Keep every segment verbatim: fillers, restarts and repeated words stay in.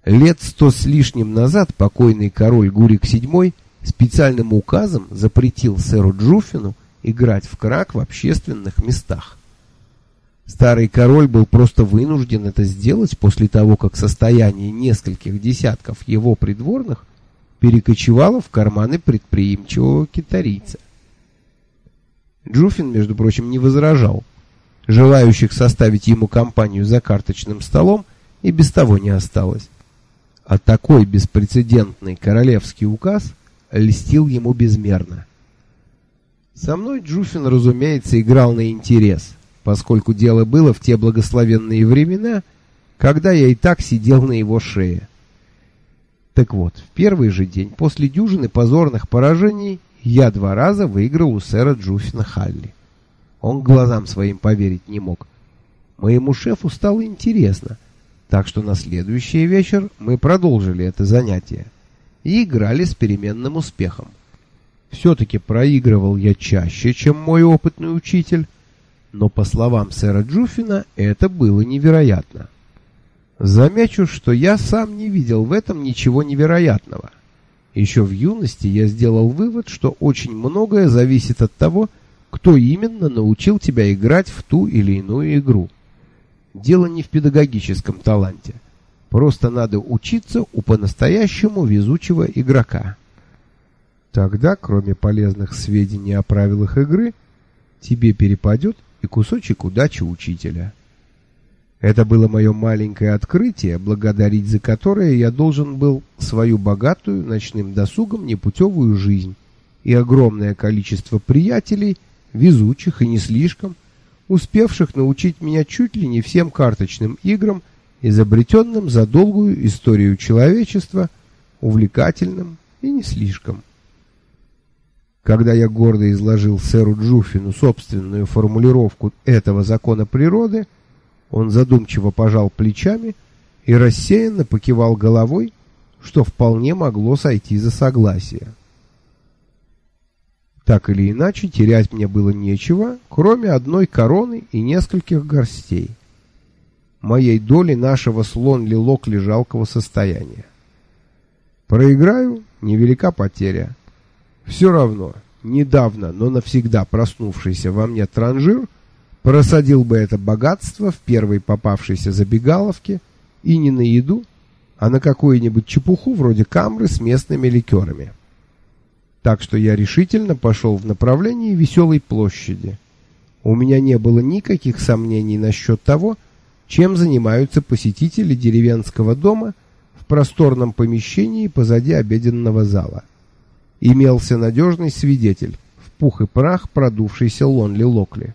Лет сто с лишним назад покойный король Гурик седьмой специальным указом запретил сэру Джуффину играть в крак в общественных местах. Старый король был просто вынужден это сделать после того, как состояние нескольких десятков его придворных перекочевало в карманы предприимчивого китарийца. Джуффин, между прочим, не возражал. Желающих составить ему компанию за карточным столом и без того не осталось. А такой беспрецедентный королевский указ льстил ему безмерно. Со мной Джуффин, разумеется, играл на интерес, поскольку дело было в те благословенные времена, когда я и так сидел на его шее. Так вот, в первый же день после дюжины позорных поражений я два раза выиграл у сэра Джуффина Халли. Он глазам своим поверить не мог. Моему шефу стало интересно, так что на следующий вечер мы продолжили это занятие и играли с переменным успехом. Все-таки проигрывал я чаще, чем мой опытный учитель, но, по словам сэра Джуффина, это было невероятно. Замечу, что я сам не видел в этом ничего невероятного. Еще в юности я сделал вывод, что очень многое зависит от того, кто именно научил тебя играть в ту или иную игру. Дело не в педагогическом таланте. Просто надо учиться у по-настоящему везучего игрока. Тогда, кроме полезных сведений о правилах игры, тебе перепадет и кусочек удачи учителя. Это было мое маленькое открытие, благодарить за которое я должен был свою богатую ночным досугом непутевую жизнь и огромное количество приятелей, везучих и не слишком, успевших научить меня чуть ли не всем карточным играм, изобретенным за долгую историю человечества, увлекательным и не слишком. Когда я гордо изложил сэру Джуффину собственную формулировку этого закона природы, он задумчиво пожал плечами и рассеянно покивал головой, что вполне могло сойти за согласие. Так или иначе, терять мне было нечего, кроме одной короны и нескольких горстей. Моей доли нашего с Лонли-Локли жалкого состояния. Проиграю — невелика потеря. Все равно, недавно, но навсегда проснувшийся во мне транжир просадил бы это богатство в первой попавшейся забегаловке и не на еду, а на какую-нибудь чепуху вроде камры с местными ликерами. Так что я решительно пошел в направлении Веселой площади. У меня не было никаких сомнений насчет того, чем занимаются посетители деревенского дома в просторном помещении позади обеденного зала. Имелся надежный свидетель, в пух и прах продувшийся Лонли-Локли.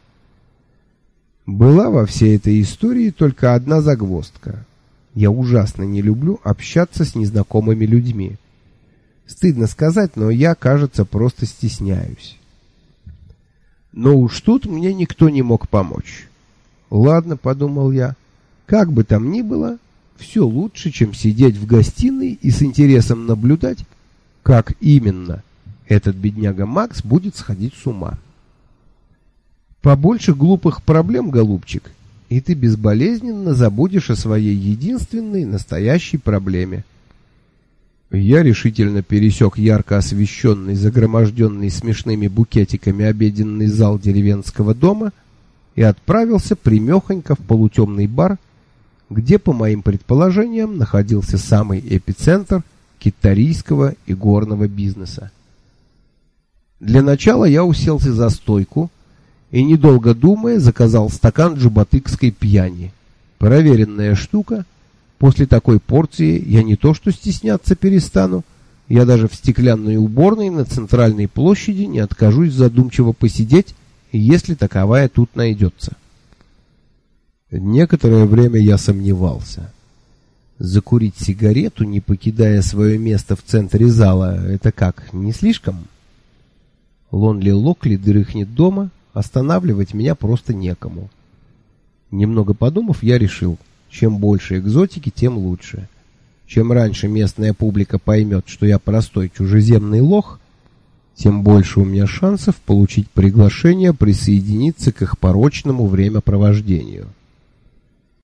Была во всей этой истории только одна загвоздка. Я ужасно не люблю общаться с незнакомыми людьми. Стыдно сказать, но я, кажется, просто стесняюсь. Но уж тут мне никто не мог помочь. Ладно, подумал я, как бы там ни было, все лучше, чем сидеть в гостиной и с интересом наблюдать, как именно этот бедняга Макс будет сходить с ума. Побольше глупых проблем, голубчик, и ты безболезненно забудешь о своей единственной настоящей проблеме. Я решительно пересек ярко освещенный, загроможденный смешными букетиками обеденный зал деревенского дома и отправился прямехонько в полутемный бар, где, по моим предположениям, находился самый эпицентр китарийского и горного бизнеса. Для начала я уселся за стойку и, недолго думая, заказал стакан джубатыкской пьяни. Проверенная штука. После такой порции я не то что стесняться перестану, я даже в стеклянной уборной на центральной площади не откажусь задумчиво посидеть, если таковая тут найдется. Некоторое время я сомневался. Закурить сигарету, не покидая свое место в центре зала, это как, не слишком? Лонли-Локли дрыхнет дома, останавливать меня просто некому. Немного подумав, я решил, чем больше экзотики, тем лучше. Чем раньше местная публика поймет, что я простой чужеземный лох, тем больше у меня шансов получить приглашение присоединиться к их порочному времяпровождению.